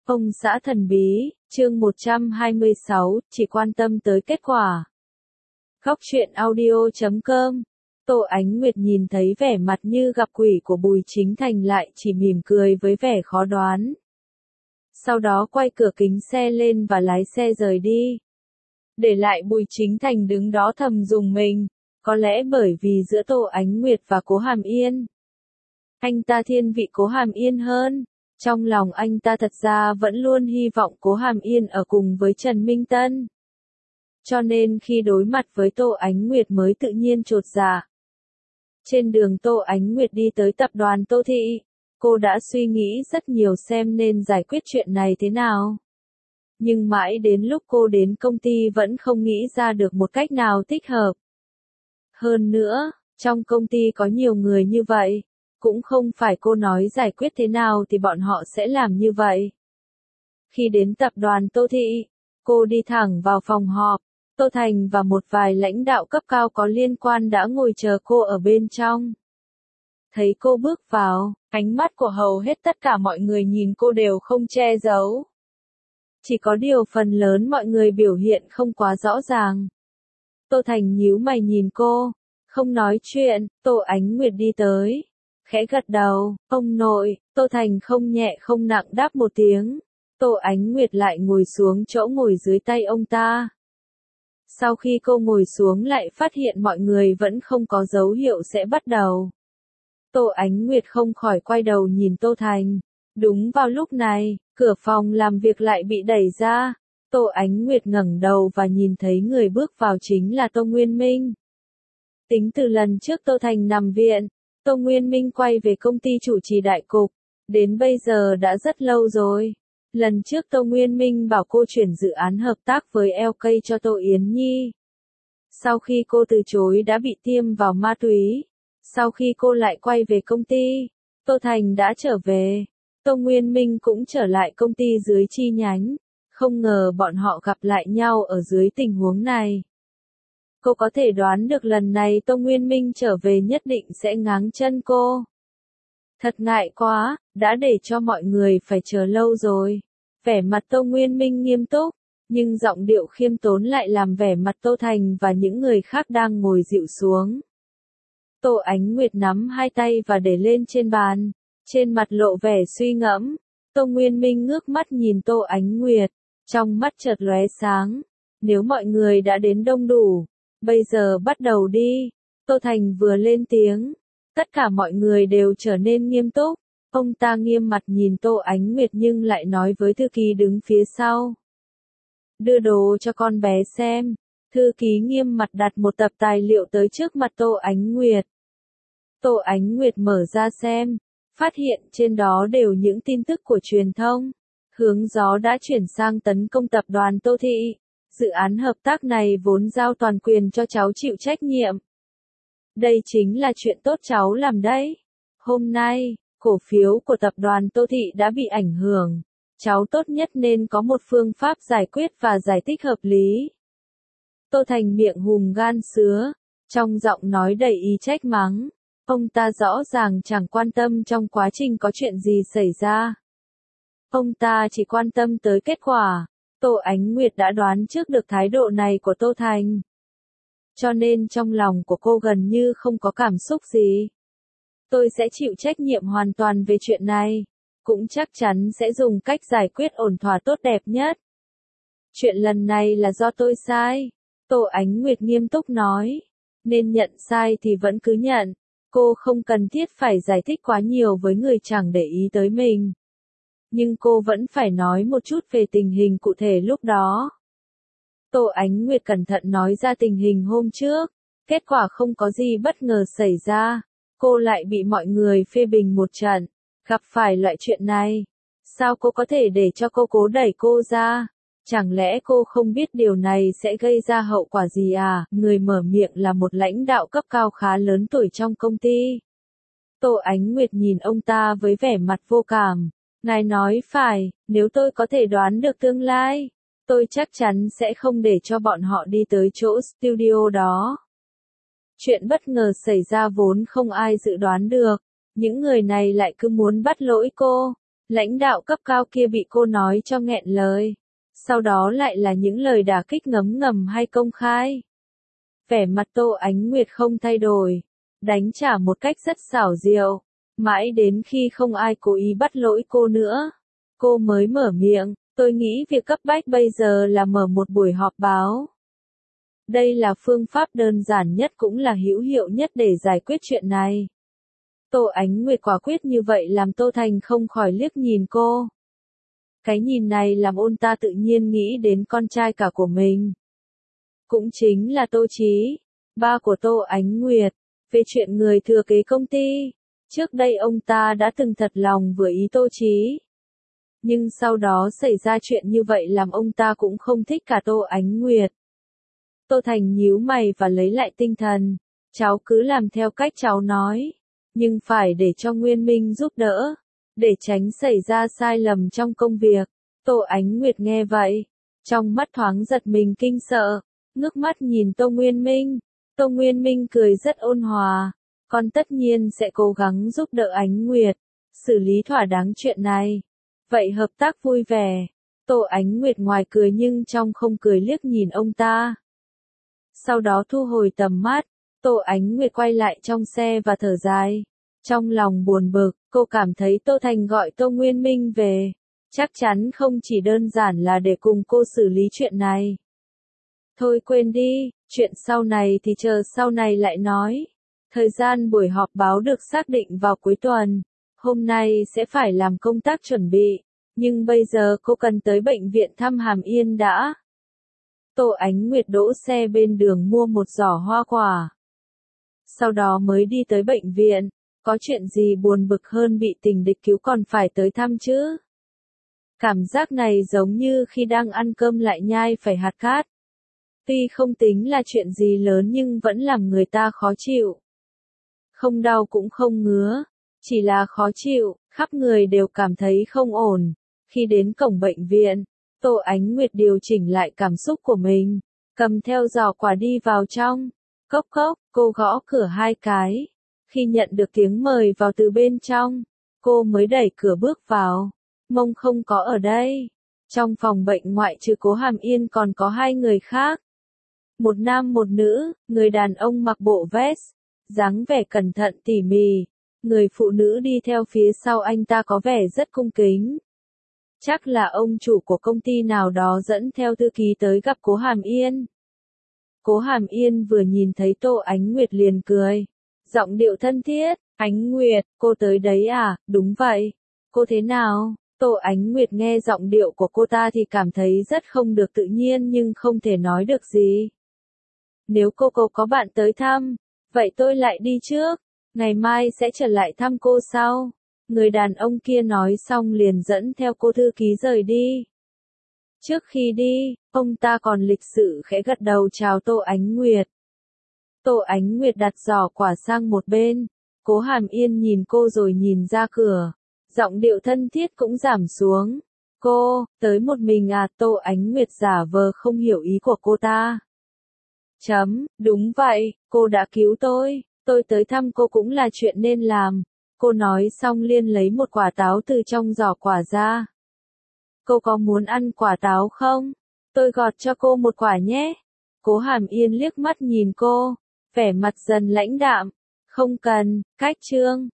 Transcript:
Ông xã thần bí, chương 126, chỉ quan tâm tới kết quả. Góc truyện audio.com. Tô Ánh Nguyệt nhìn thấy vẻ mặt như gặp quỷ của Bùi Chính Thành lại chỉ mỉm cười với vẻ khó đoán. Sau đó quay cửa kính xe lên và lái xe rời đi. Để lại Bùi Chính Thành đứng đó thầm rùng mình, có lẽ bởi vì giữa Tô Ánh Nguyệt và Cố Hàm Yên, anh ta thiên vị Cố Hàm Yên hơn. Trong lòng anh ta thật ra vẫn luôn hy vọng Cố Hàm Yên ở cùng với Trần Minh Tân. Cho nên khi đối mặt với Tô Ánh Nguyệt mới tự nhiên chột dạ. Trên đường Tô Ánh Nguyệt đi tới tập đoàn Tô Thị, cô đã suy nghĩ rất nhiều xem nên giải quyết chuyện này thế nào. Nhưng mãi đến lúc cô đến công ty vẫn không nghĩ ra được một cách nào thích hợp. Hơn nữa, trong công ty có nhiều người như vậy. Cũng không phải cô nói giải quyết thế nào thì bọn họ sẽ làm như vậy. Khi đến tập đoàn Tô Thị, cô đi thẳng vào phòng họp, Tô Thành và một vài lãnh đạo cấp cao có liên quan đã ngồi chờ cô ở bên trong. Thấy cô bước vào, ánh mắt của hầu hết tất cả mọi người nhìn cô đều không che giấu. Chỉ có điều phần lớn mọi người biểu hiện không quá rõ ràng. Tô Thành nhíu mày nhìn cô, không nói chuyện, Tô Ánh Nguyệt đi tới. Khẽ gật đầu, ông nội, Tô Thành không nhẹ không nặng đáp một tiếng. Tô Ánh Nguyệt lại ngồi xuống chỗ ngồi dưới tay ông ta. Sau khi cô ngồi xuống lại phát hiện mọi người vẫn không có dấu hiệu sẽ bắt đầu. Tô Ánh Nguyệt không khỏi quay đầu nhìn Tô Thành. Đúng vào lúc này, cửa phòng làm việc lại bị đẩy ra. Tô Ánh Nguyệt ngẩng đầu và nhìn thấy người bước vào chính là Tô Nguyên Minh. Tính từ lần trước Tô Thành nằm viện, Tô Nguyên Minh quay về công ty chủ trì đại cục, đến bây giờ đã rất lâu rồi. Lần trước Tô Nguyên Minh bảo cô chuyển dự án hợp tác với LK cho Tô Yến Nhi. Sau khi cô từ chối đã bị tiêm vào ma túy. Sau khi cô lại quay về công ty, Tô Thành đã trở về. Tô Nguyên Minh cũng trở lại công ty dưới chi nhánh. Không ngờ bọn họ gặp lại nhau ở dưới tình huống này. Cô có thể đoán được lần này Tô Nguyên Minh trở về nhất định sẽ ngáng chân cô. Thật ngại quá, đã để cho mọi người phải chờ lâu rồi. Vẻ mặt Tô Nguyên Minh nghiêm túc, nhưng giọng điệu khiêm tốn lại làm vẻ mặt Tô Thành và những người khác đang ngồi dịu xuống. Tô Ánh Nguyệt nắm hai tay và để lên trên bàn, trên mặt lộ vẻ suy ngẫm. Tô Nguyên Minh ngước mắt nhìn Tô Ánh Nguyệt, trong mắt chợt lóe sáng. Nếu mọi người đã đến đông đủ, bây giờ bắt đầu đi. Tô Thành vừa lên tiếng, tất cả mọi người đều trở nên nghiêm túc. Ông ta nghiêm mặt nhìn Tô Ánh Nguyệt nhưng lại nói với thư ký đứng phía sau. Đưa đồ cho con bé xem. Thư ký nghiêm mặt đặt một tập tài liệu tới trước mặt Tô Ánh Nguyệt. Tô Ánh Nguyệt mở ra xem, phát hiện trên đó đều những tin tức của truyền thông. Hướng gió đã chuyển sang tấn công tập đoàn Tô Thị. Dự án hợp tác này vốn giao toàn quyền cho cháu chịu trách nhiệm. Đây chính là chuyện tốt cháu làm đấy. Hôm nay, cổ phiếu của tập đoàn Tô Thị đã bị ảnh hưởng. Cháu tốt nhất nên có một phương pháp giải quyết và giải thích hợp lý. Tô Thành miệng hùm gan sứa, trong giọng nói đầy ý trách mắng. Ông ta rõ ràng chẳng quan tâm trong quá trình có chuyện gì xảy ra. Ông ta chỉ quan tâm tới kết quả. Tô Ánh Nguyệt đã đoán trước được thái độ này của Tô Thành. Cho nên trong lòng của cô gần như không có cảm xúc gì. Tôi sẽ chịu trách nhiệm hoàn toàn về chuyện này. Cũng chắc chắn sẽ dùng cách giải quyết ổn thỏa tốt đẹp nhất. Chuyện lần này là do tôi sai. Tô Ánh Nguyệt nghiêm túc nói. Nên nhận sai thì vẫn cứ nhận. Cô không cần thiết phải giải thích quá nhiều với người chẳng để ý tới mình. Nhưng cô vẫn phải nói một chút về tình hình cụ thể lúc đó. Tô Ánh Nguyệt cẩn thận nói ra tình hình hôm trước. Kết quả không có gì bất ngờ xảy ra. Cô lại bị mọi người phê bình một trận. Gặp phải loại chuyện này. Sao cô có thể để cho cô cố đẩy cô ra? Chẳng lẽ cô không biết điều này sẽ gây ra hậu quả gì à? Người mở miệng là một lãnh đạo cấp cao khá lớn tuổi trong công ty. Tô Ánh Nguyệt nhìn ông ta với vẻ mặt vô cảm. Ngài nói phải, nếu tôi có thể đoán được tương lai, tôi chắc chắn sẽ không để cho bọn họ đi tới chỗ studio đó. Chuyện bất ngờ xảy ra vốn không ai dự đoán được, những người này lại cứ muốn bắt lỗi cô, Lãnh đạo cấp cao kia bị cô nói cho nghẹn lời. Sau đó lại là những lời đả kích ngấm ngầm hay công khai. Vẻ mặt Tô Ánh Nguyệt không thay đổi, đánh trả một cách rất xảo diệu, mãi đến khi không ai cố ý bắt lỗi cô nữa. Cô mới mở miệng, tôi nghĩ việc cấp bách bây giờ là mở một buổi họp báo. Đây là phương pháp đơn giản nhất cũng là hữu hiệu nhất để giải quyết chuyện này. Tô Ánh Nguyệt quả quyết như vậy làm Tô Thành không khỏi liếc nhìn cô. Cái nhìn này làm ông ta tự nhiên nghĩ đến con trai cả của mình. Cũng chính là Tô Chí, ba của Tô Ánh Nguyệt, về chuyện người thừa kế công ty. Trước đây ông ta đã từng thật lòng vừa ý Tô Chí. Nhưng sau đó xảy ra chuyện như vậy làm ông ta cũng không thích cả Tô Ánh Nguyệt. Tô Thành nhíu mày và lấy lại tinh thần. Cháu cứ làm theo cách cháu nói. Nhưng phải để cho Nguyên Minh giúp đỡ. Để tránh xảy ra sai lầm trong công việc. Tô Ánh Nguyệt nghe vậy. Trong mắt thoáng giật mình kinh sợ. Ngước mắt nhìn Tô Nguyên Minh. Tô Nguyên Minh cười rất ôn hòa. Con tất nhiên sẽ cố gắng giúp đỡ Ánh Nguyệt. Xử lý thỏa đáng chuyện này. Vậy hợp tác vui vẻ. Tô Ánh Nguyệt ngoài cười nhưng trong không cười liếc nhìn ông ta. Sau đó thu hồi tầm mắt, Tô Ánh Nguyệt quay lại trong xe và thở dài. Trong lòng buồn bực, cô cảm thấy Tô Thành gọi Tô Nguyên Minh về. Chắc chắn không chỉ đơn giản là để cùng cô xử lý chuyện này. Thôi quên đi, chuyện sau này thì chờ sau này lại nói. Thời gian buổi họp báo được xác định vào cuối tuần. Hôm nay sẽ phải làm công tác chuẩn bị. Nhưng bây giờ cô cần tới bệnh viện thăm Hàm Yên đã. Tô Ánh Nguyệt đỗ xe bên đường mua một giỏ hoa quả. Sau đó mới đi tới bệnh viện. Có chuyện gì buồn bực hơn bị tình địch cứu còn phải tới thăm chứ? Cảm giác này giống như khi đang ăn cơm lại nhai phải hạt cát. Tuy không tính là chuyện gì lớn nhưng vẫn làm người ta khó chịu. Không đau cũng không ngứa, chỉ là khó chịu, khắp người đều cảm thấy không ổn. Khi đến cổng bệnh viện, Tô Ánh Nguyệt điều chỉnh lại cảm xúc của mình, cầm theo giỏ quả đi vào trong. Cốc cốc, cô gõ cửa 2 cái. Khi nhận được tiếng mời vào từ bên trong, cô mới đẩy cửa bước vào. Mông không có ở đây. Trong phòng bệnh ngoại trừ Cố Hàm Yên còn có 2 người khác. Một nam một nữ, người đàn ông mặc bộ vest, dáng vẻ cẩn thận tỉ mỉ. Người phụ nữ đi theo phía sau anh ta có vẻ rất cung kính. Chắc là ông chủ của công ty nào đó dẫn theo thư ký tới gặp Cố Hàm Yên. Cố Hàm Yên vừa nhìn thấy Tô Ánh Nguyệt liền cười. Giọng điệu thân thiết, Ánh Nguyệt, cô tới đấy à, đúng vậy. Cô thế nào? Tô Ánh Nguyệt nghe giọng điệu của cô ta thì cảm thấy rất không được tự nhiên nhưng không thể nói được gì. Nếu cô có bạn tới thăm, vậy tôi lại đi trước, ngày mai sẽ trở lại thăm cô sau. Người đàn ông kia nói xong liền dẫn theo cô thư ký rời đi. Trước khi đi, ông ta còn lịch sự khẽ gật đầu chào Tô Ánh Nguyệt. Tô Ánh Nguyệt đặt giỏ quả sang một bên. Cố Hàm Yên nhìn cô rồi nhìn ra cửa. Giọng điệu thân thiết cũng giảm xuống. Cô, tới một mình à? Tô Ánh Nguyệt giả vờ không hiểu ý của cô ta. Đúng vậy, cô đã cứu tôi tới thăm cô cũng là chuyện nên làm. Cô nói xong liền lấy một quả táo từ trong giỏ quả ra. Cô có muốn ăn quả táo không? Tôi gọt cho cô một quả nhé. Cố Hàm Yên liếc mắt nhìn cô, vẻ mặt dần lãnh đạm. Không cần, cách chương.